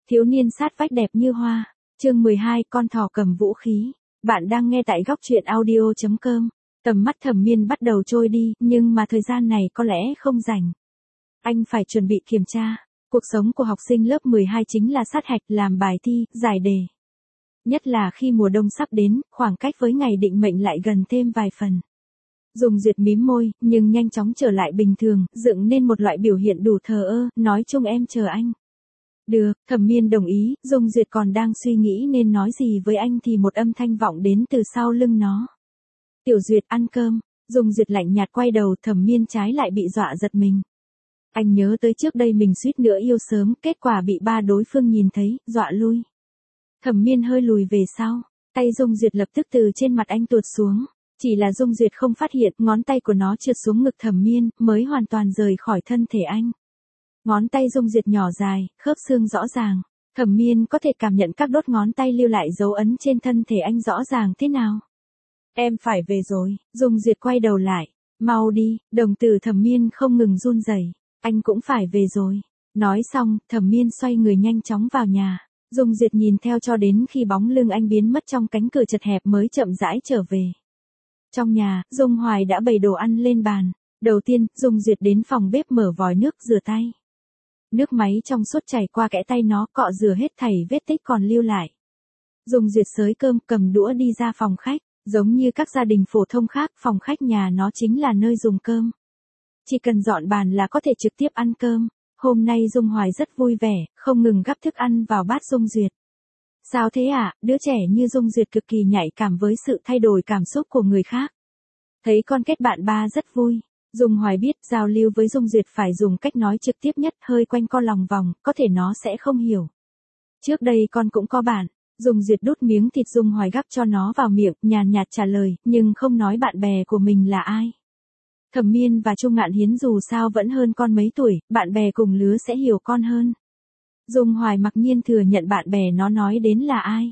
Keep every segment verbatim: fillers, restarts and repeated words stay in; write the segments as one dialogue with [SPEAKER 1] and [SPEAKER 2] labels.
[SPEAKER 1] Thiếu niên sát vách đẹp như hoa. Chương mười hai, con thỏ cầm vũ khí. Bạn đang nghe tại góc truyện audio chấm com. Tầm mắt Thẩm Miên bắt đầu trôi đi, nhưng mà thời gian này có lẽ không rảnh. Anh phải chuẩn bị kiểm tra. Cuộc sống của học sinh lớp mười hai chính là sát hạch, làm bài thi, giải đề. Nhất là khi mùa đông sắp đến, khoảng cách với ngày định mệnh lại gần thêm vài phần. Dung Duyệt mím môi, nhưng nhanh chóng trở lại bình thường, dựng nên một loại biểu hiện đủ thờ ơ, nói chung em chờ anh. Được, Thẩm Miên đồng ý, Dung Duyệt còn đang suy nghĩ nên nói gì với anh thì một âm thanh vọng đến từ sau lưng nó. Tiểu Duyệt ăn cơm. Dung Duyệt lạnh nhạt quay đầu, Thẩm Miên trái lại bị dọa giật mình. Anh nhớ tới trước đây mình suýt nữa yêu sớm, kết quả bị ba đối phương nhìn thấy, dọa lui. Thẩm Miên hơi lùi về sau, tay Dung Duyệt lập tức từ trên mặt anh tuột xuống. Chỉ là Dung Duyệt không phát hiện, ngón tay của nó trượt xuống ngực Thẩm Miên, mới hoàn toàn rời khỏi thân thể anh. Ngón tay Dung Duyệt nhỏ dài, khớp xương rõ ràng. Thẩm Miên có thể cảm nhận các đốt ngón tay lưu lại dấu ấn trên thân thể anh rõ ràng thế nào. Em phải về rồi. Dung Duyệt quay đầu lại. Mau đi. Đồng tử Thẩm Miên không ngừng run rẩy. Anh cũng phải về rồi. Nói xong, Thẩm Miên xoay người nhanh chóng vào nhà. Dung Duyệt nhìn theo cho đến khi bóng lưng anh biến mất trong cánh cửa chật hẹp mới chậm rãi trở về. Trong nhà, Dung Hoài đã bày đồ ăn lên bàn. Đầu tiên, Dung Duyệt đến phòng bếp mở vòi nước rửa tay. Nước máy trong suốt chảy qua kẽ tay nó, cọ rửa hết thảy vết tích còn lưu lại. Dung Duyệt xới cơm, cầm đũa đi ra phòng khách. Giống như các gia đình phổ thông khác, phòng khách nhà nó chính là nơi dùng cơm. Chỉ cần dọn bàn là có thể trực tiếp ăn cơm. Hôm nay Dung Hoài rất vui vẻ, không ngừng gắp thức ăn vào bát Dung Duyệt. Sao thế ạ? À? Đứa trẻ như Dung Duyệt cực kỳ nhạy cảm với sự thay đổi cảm xúc của người khác. Thấy con kết bạn ba rất vui. Dung Hoài biết giao lưu với Dung Duyệt phải dùng cách nói trực tiếp nhất, hơi quanh co lòng vòng, có thể nó sẽ không hiểu. Trước đây con cũng có bạn. Dung Duyệt đút miếng thịt Dung Hoài gắp cho nó vào miệng, nhàn nhạt trả lời, nhưng không nói bạn bè của mình là ai. Thẩm Miên và Trung Ngạn Hiến dù sao vẫn hơn con mấy tuổi, bạn bè cùng lứa sẽ hiểu con hơn. Dung Hoài mặc nhiên thừa nhận bạn bè nó nói đến là ai.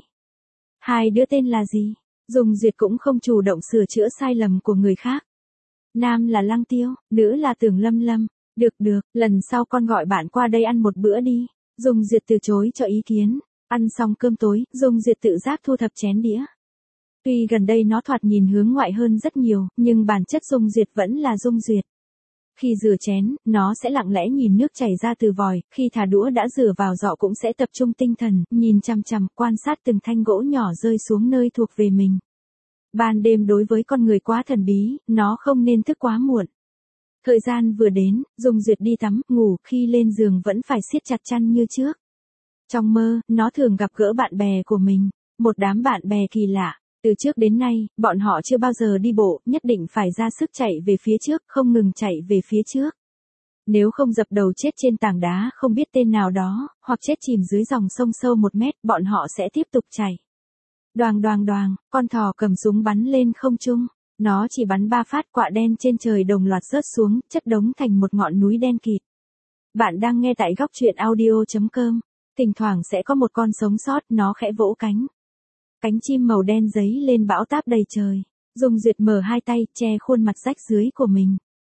[SPEAKER 1] Hai đứa tên là gì? Dung Duyệt cũng không chủ động sửa chữa sai lầm của người khác. Nam là Lăng Tiêu, nữ là Tưởng Lâm Lâm. Được được, lần sau con gọi bạn qua đây ăn một bữa đi. Dung Duyệt từ chối cho ý kiến. Ăn xong cơm tối, Dung Duyệt tự giác thu thập chén đĩa. Tuy gần đây nó thoạt nhìn hướng ngoại hơn rất nhiều, nhưng bản chất Dung Duyệt vẫn là Dung Duyệt. Khi rửa chén, nó sẽ lặng lẽ nhìn nước chảy ra từ vòi, khi thả đũa đã rửa vào giỏ cũng sẽ tập trung tinh thần, nhìn chằm chằm, quan sát từng thanh gỗ nhỏ rơi xuống nơi thuộc về mình. Ban đêm đối với con người quá thần bí, nó không nên thức quá muộn. Thời gian vừa đến, Dung Duyệt đi tắm, ngủ, khi lên giường vẫn phải siết chặt chăn như trước. Trong mơ, nó thường gặp gỡ bạn bè của mình, một đám bạn bè kỳ lạ. Từ trước đến nay, bọn họ chưa bao giờ đi bộ, nhất định phải ra sức chạy về phía trước, không ngừng chạy về phía trước. Nếu không dập đầu chết trên tảng đá không biết tên nào đó, hoặc chết chìm dưới dòng sông sâu một mét, bọn họ sẽ tiếp tục chạy. Đoàng đoàng đoàng, con thỏ cầm súng bắn lên không trung. Nó chỉ bắn ba phát, quạ đen trên trời đồng loạt rớt xuống, chất đống thành một ngọn núi đen kịt. Bạn đang nghe tại góc truyện audio chấm com. Thỉnh thoảng sẽ có một con sống sót, nó khẽ vỗ cánh. Cánh chim màu đen giấy lên bão táp đầy trời. Dung Duyệt mở hai tay, che khuôn mặt rách rưới của mình.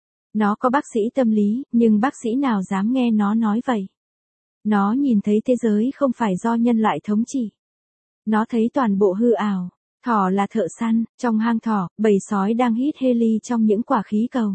[SPEAKER 1] Nó có bác sĩ tâm lý, nhưng bác sĩ nào dám nghe nó nói vậy. Nó nhìn thấy thế giới không phải do nhân loại thống trị. Nó thấy toàn bộ hư ảo. Thỏ là thợ săn, trong hang thỏ, bầy sói đang hít heli trong những quả khí cầu.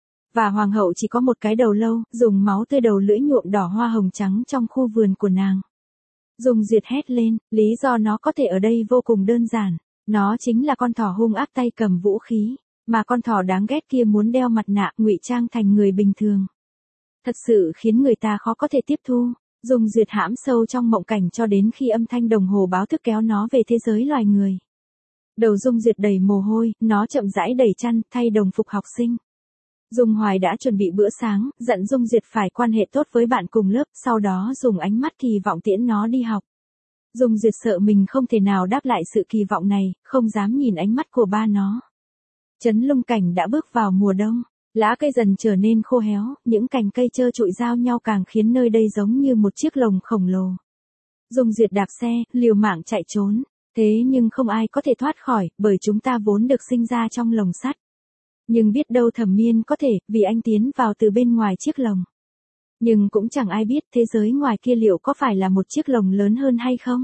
[SPEAKER 1] Và hoàng hậu chỉ có một cái đầu lâu, dùng máu tươi đầu lưỡi nhuộm đỏ hoa hồng trắng trong khu vườn của nàng. Dung Duyệt hét lên, lý do nó có thể ở đây vô cùng đơn giản. Nó chính là con thỏ hung ác tay cầm vũ khí, mà con thỏ đáng ghét kia muốn đeo mặt nạ, ngụy trang thành người bình thường. Thật sự khiến người ta khó có thể tiếp thu. Dung Duyệt hãm sâu trong mộng cảnh cho đến khi âm thanh đồng hồ báo thức kéo nó về thế giới loài người. Đầu Dung Duyệt đầy mồ hôi, nó chậm rãi đẩy chăn, thay đồng phục học sinh. Dung Hoài đã chuẩn bị bữa sáng, dặn Dung Duyệt phải quan hệ tốt với bạn cùng lớp, sau đó dùng ánh mắt kỳ vọng tiễn nó đi học. Dung Duyệt sợ mình không thể nào đáp lại sự kỳ vọng này, không dám nhìn ánh mắt của ba nó. Trấn Lung Cảnh đã bước vào mùa đông, lá cây dần trở nên khô héo, những cành cây trơ trụi giao nhau càng khiến nơi đây giống như một chiếc lồng khổng lồ. Dung Duyệt đạp xe, liều mạng chạy trốn, thế nhưng không ai có thể thoát khỏi, bởi chúng ta vốn được sinh ra trong lồng sắt. Nhưng biết đâu Thẩm Miên có thể, vì anh tiến vào từ bên ngoài chiếc lồng. Nhưng cũng chẳng ai biết thế giới ngoài kia liệu có phải là một chiếc lồng lớn hơn hay không?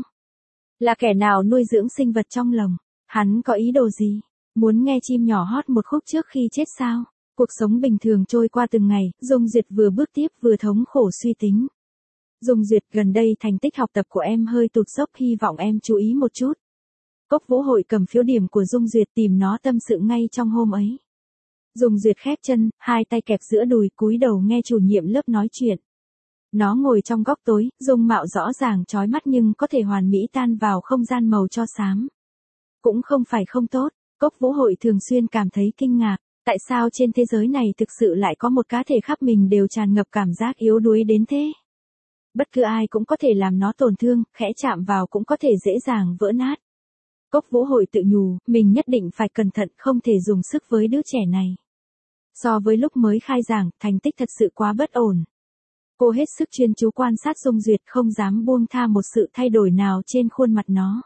[SPEAKER 1] Là kẻ nào nuôi dưỡng sinh vật trong lồng? Hắn có ý đồ gì? Muốn nghe chim nhỏ hót một khúc trước khi chết sao? Cuộc sống bình thường trôi qua từng ngày, Dung Duyệt vừa bước tiếp vừa thống khổ suy tính. Dung Duyệt, gần đây thành tích học tập của em hơi tụt dốc, hy vọng em chú ý một chút. Cốc Vũ Hội cầm phiếu điểm của Dung Duyệt tìm nó tâm sự ngay trong hôm ấy. Dung Duyệt khép chân, hai tay kẹp giữa đùi, cúi đầu nghe chủ nhiệm lớp nói chuyện. Nó ngồi trong góc tối, dung mạo rõ ràng chói mắt nhưng có thể hoàn mỹ tan vào không gian màu cho xám. Cũng không phải không tốt, Cốc Vũ Hội thường xuyên cảm thấy kinh ngạc, tại sao trên thế giới này thực sự lại có một cá thể khắp mình đều tràn ngập cảm giác yếu đuối đến thế. Bất cứ ai cũng có thể làm nó tổn thương, khẽ chạm vào cũng có thể dễ dàng vỡ nát. Cốc Vũ Hội tự nhủ, mình nhất định phải cẩn thận, không thể dùng sức với đứa trẻ này. So với lúc mới khai giảng, thành tích thật sự quá bất ổn. Cô hết sức chuyên chú quan sát Dung Duyệt, không dám buông tha một sự thay đổi nào trên khuôn mặt nó.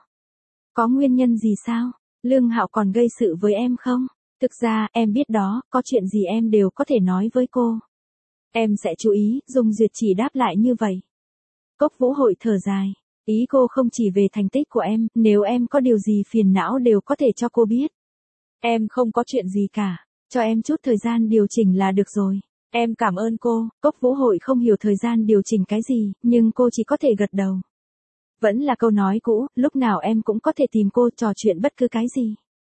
[SPEAKER 1] Có nguyên nhân gì sao? Lương Hạo còn gây sự với em không? Thực ra, em biết đó, có chuyện gì em đều có thể nói với cô. Em sẽ chú ý, Dung Duyệt chỉ đáp lại như vậy. Cốc Vũ Hội thở dài. Ý cô không chỉ về thành tích của em, nếu em có điều gì phiền não đều có thể cho cô biết. Em không có chuyện gì cả, cho em chút thời gian điều chỉnh là được rồi. Em cảm ơn cô. Cốc Vũ Hội không hiểu thời gian điều chỉnh cái gì, nhưng cô chỉ có thể gật đầu. Vẫn là câu nói cũ, lúc nào em cũng có thể tìm cô trò chuyện bất cứ cái gì.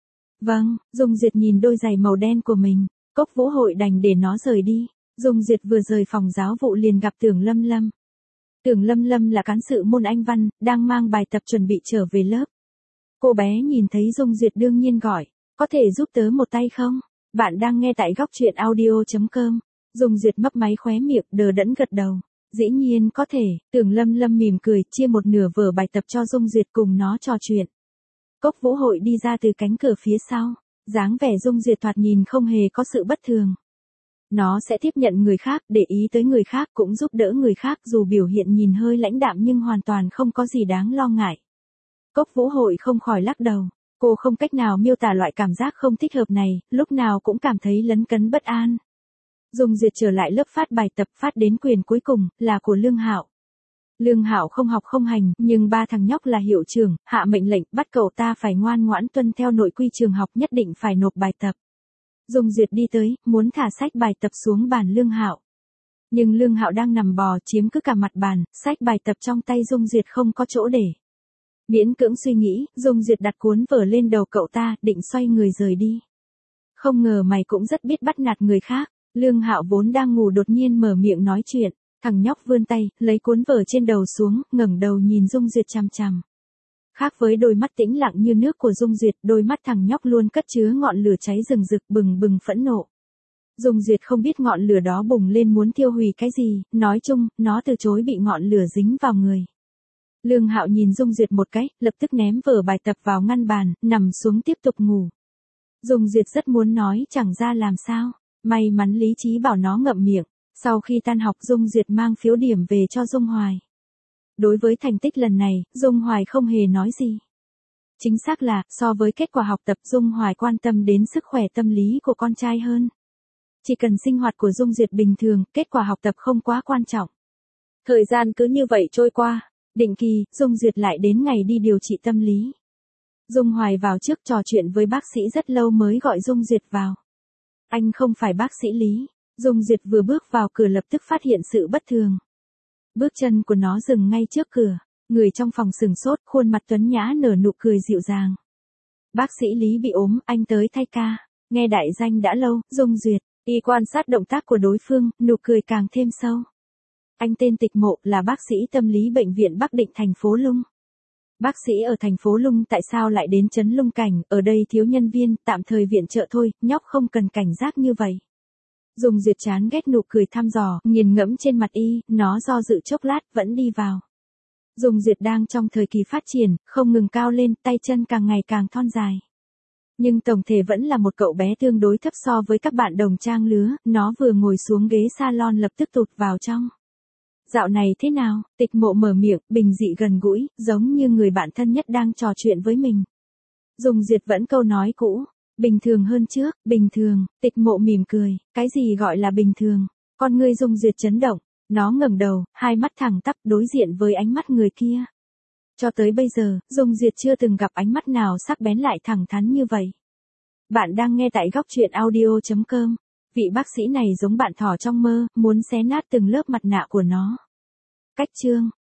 [SPEAKER 1] Vâng, Dung Duyệt nhìn đôi giày màu đen của mình, Cốc Vũ Hội đành để nó rời đi. Dung Duyệt vừa rời phòng giáo vụ liền gặp Tưởng Lâm Lâm. Tưởng Lâm Lâm là cán sự môn Anh văn, đang mang bài tập chuẩn bị trở về lớp. Cô bé nhìn thấy Dung Duyệt đương nhiên gọi, có thể giúp tớ một tay không? Bạn đang nghe tại góc truyện audio chấm com. Dung Duyệt mấp máy khóe miệng, đờ đẫn gật đầu. Dĩ nhiên có thể, Tưởng Lâm Lâm mỉm cười, chia một nửa vở bài tập cho Dung Duyệt cùng nó trò chuyện. Cốc Vũ Hội đi ra từ cánh cửa phía sau, dáng vẻ Dung Duyệt thoạt nhìn không hề có sự bất thường. Nó sẽ tiếp nhận người khác, để ý tới người khác, cũng giúp đỡ người khác, dù biểu hiện nhìn hơi lãnh đạm nhưng hoàn toàn không có gì đáng lo ngại. Cốc Vũ Hội không khỏi lắc đầu, cô không cách nào miêu tả loại cảm giác không thích hợp này, lúc nào cũng cảm thấy lấn cấn bất an. Dung Duyệt trở lại lớp phát bài tập, phát đến quyền cuối cùng, là của Lương Hạo. Lương Hạo không học không hành, nhưng ba thằng nhóc là hiệu trưởng, hạ mệnh lệnh, bắt cậu ta phải ngoan ngoãn tuân theo nội quy trường học, nhất định phải nộp bài tập. Dung Duyệt đi tới, muốn thả sách bài tập xuống bàn Lương Hạo. Nhưng Lương Hạo đang nằm bò chiếm cứ cả mặt bàn, sách bài tập trong tay Dung Duyệt không có chỗ để. Miễn cưỡng suy nghĩ, Dung Duyệt đặt cuốn vở lên đầu cậu ta, định xoay người rời đi. Không ngờ mày cũng rất biết bắt nạt người khác. Lương Hạo vốn đang ngủ đột nhiên mở miệng nói chuyện, thằng nhóc vươn tay, lấy cuốn vở trên đầu xuống, ngẩng đầu nhìn Dung Duyệt chằm chằm. Khác với đôi mắt tĩnh lặng như nước của Dung Duyệt, đôi mắt thằng nhóc luôn cất chứa ngọn lửa cháy rừng rực, bừng bừng phẫn nộ. Dung Duyệt không biết ngọn lửa đó bùng lên muốn tiêu hủy cái gì, nói chung, nó từ chối bị ngọn lửa dính vào người. Lương Hạo nhìn Dung Duyệt một cái, lập tức ném vở bài tập vào ngăn bàn, nằm xuống tiếp tục ngủ. Dung Duyệt rất muốn nói chẳng ra làm sao. May mắn lý trí bảo nó ngậm miệng. Sau khi tan học, Dung Duyệt mang phiếu điểm về cho Dung Hoài. Đối với thành tích lần này, Dung Hoài không hề nói gì. Chính xác là, so với kết quả học tập, Dung Hoài quan tâm đến sức khỏe tâm lý của con trai hơn. Chỉ cần sinh hoạt của Dung Duyệt bình thường, kết quả học tập không quá quan trọng. Thời gian cứ như vậy trôi qua. Định kỳ, Dung Duyệt lại đến ngày đi điều trị tâm lý. Dung Hoài vào trước trò chuyện với bác sĩ rất lâu mới gọi Dung Duyệt vào. Anh không phải bác sĩ Lý. Dung Duyệt vừa bước vào cửa lập tức phát hiện sự bất thường. Bước chân của nó dừng ngay trước cửa. Người trong phòng sừng sốt, khuôn mặt tuấn nhã nở nụ cười dịu dàng. Bác sĩ Lý bị ốm, anh tới thay ca. Nghe đại danh đã lâu, Dung Duyệt. Y quan sát động tác của đối phương, nụ cười càng thêm sâu. Anh tên Tịch Mộ, là bác sĩ tâm lý bệnh viện Bắc Định thành phố Lung. Bác sĩ ở thành phố Lung tại sao lại đến trấn Lung Cảnh, ở đây thiếu nhân viên, tạm thời viện trợ thôi, nhóc không cần cảnh giác như vậy. Dung Duyệt chán ghét nụ cười thăm dò, nghiền ngẫm trên mặt y, nó do dự chốc lát, vẫn đi vào. Dung Duyệt đang trong thời kỳ phát triển, không ngừng cao lên, tay chân càng ngày càng thon dài. Nhưng tổng thể vẫn là một cậu bé tương đối thấp so với các bạn đồng trang lứa, nó vừa ngồi xuống ghế salon lập tức tụt vào trong. Dạo này thế nào? Tịch Mộ mở miệng, bình dị gần gũi, giống như người bạn thân nhất đang trò chuyện với mình. Dung Duyệt vẫn câu nói cũ, bình thường hơn trước, bình thường. Tịch Mộ mỉm cười, cái gì gọi là bình thường? Con ngươi Dung Duyệt chấn động, Nó ngẩng đầu, hai mắt thẳng tắp đối diện với ánh mắt người kia. Cho tới bây giờ, Dung Duyệt chưa từng gặp ánh mắt nào sắc bén lại thẳng thắn như vậy. Bạn đang nghe tại góc truyện audio chấm com. Vị bác sĩ này giống bạn thỏ trong mơ, muốn xé nát từng lớp mặt nạ của nó. Cách chương